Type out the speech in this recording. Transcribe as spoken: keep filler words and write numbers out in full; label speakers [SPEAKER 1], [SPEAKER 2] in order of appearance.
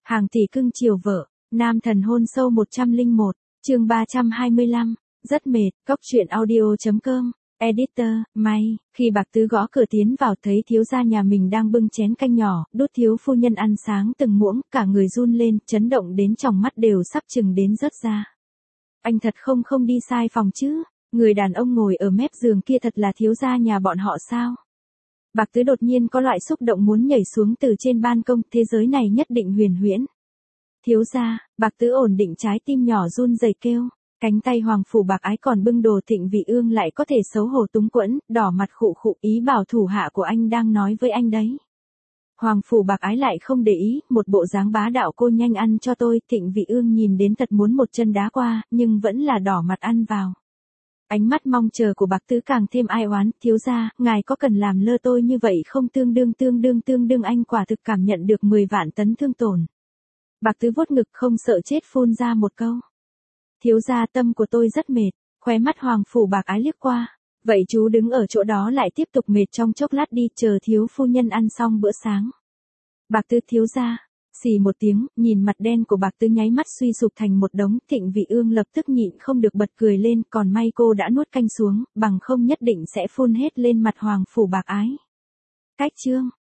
[SPEAKER 1] Hàng tỷ cưng chiều vợ, nam thần hôn sâu một trăm lẻ một, chương ba trăm hai mươi lăm, rất mệt, cốc truyện audio chấm com, editor, may, khi Bạc Tứ gõ cửa tiến vào thấy thiếu gia nhà mình đang bưng chén canh nhỏ, đút thiếu phu nhân ăn sáng từng muỗng, cả người run lên, chấn động đến tròng mắt đều sắp chừng đến rớt ra. Anh thật không không đi sai phòng chứ, người đàn ông ngồi ở mép giường kia thật là thiếu gia nhà bọn họ sao? Bạc Tứ đột nhiên có loại xúc động muốn nhảy xuống từ trên ban công, thế giới này nhất định huyền huyễn. Thiếu gia, Bạc Tứ ổn định trái tim nhỏ run rẩy kêu, cánh tay Hoàng Phủ Bạc Ái còn bưng đồ Thịnh Vị Ương lại có thể xấu hổ túng quẫn, đỏ mặt khụ khụ ý bảo thủ hạ của anh đang nói với anh đấy. Hoàng Phủ Bạc Ái lại không để ý, một bộ dáng bá đạo cô nhanh ăn cho tôi, Thịnh Vị Ương nhìn đến thật muốn một chân đá qua, nhưng vẫn là đỏ mặt ăn vào. Ánh mắt mong chờ của Bạc Tứ càng thêm ai oán, thiếu gia, ngài có cần làm lơ tôi như vậy không tương đương tương đương tương đương anh quả thực cảm nhận được mười vạn tấn thương tổn. Bạc Tứ vuốt ngực không sợ chết phun ra một câu. Thiếu gia tâm của tôi rất mệt, khóe mắt Hoàng Phủ Bạc Ái liếc qua. Vậy chú đứng ở chỗ đó lại tiếp tục mệt trong chốc lát đi, chờ thiếu phu nhân ăn xong bữa sáng. Bạc Tứ thiếu gia, xì một tiếng, nhìn mặt đen của Bạc Tứ nháy mắt suy sụp thành một đống, Thịnh Vị Ương lập tức nhịn không được bật cười lên, còn may cô đã nuốt canh xuống, bằng không nhất định sẽ phun hết lên mặt Hoàng Phủ Bạc Ái. Cách chương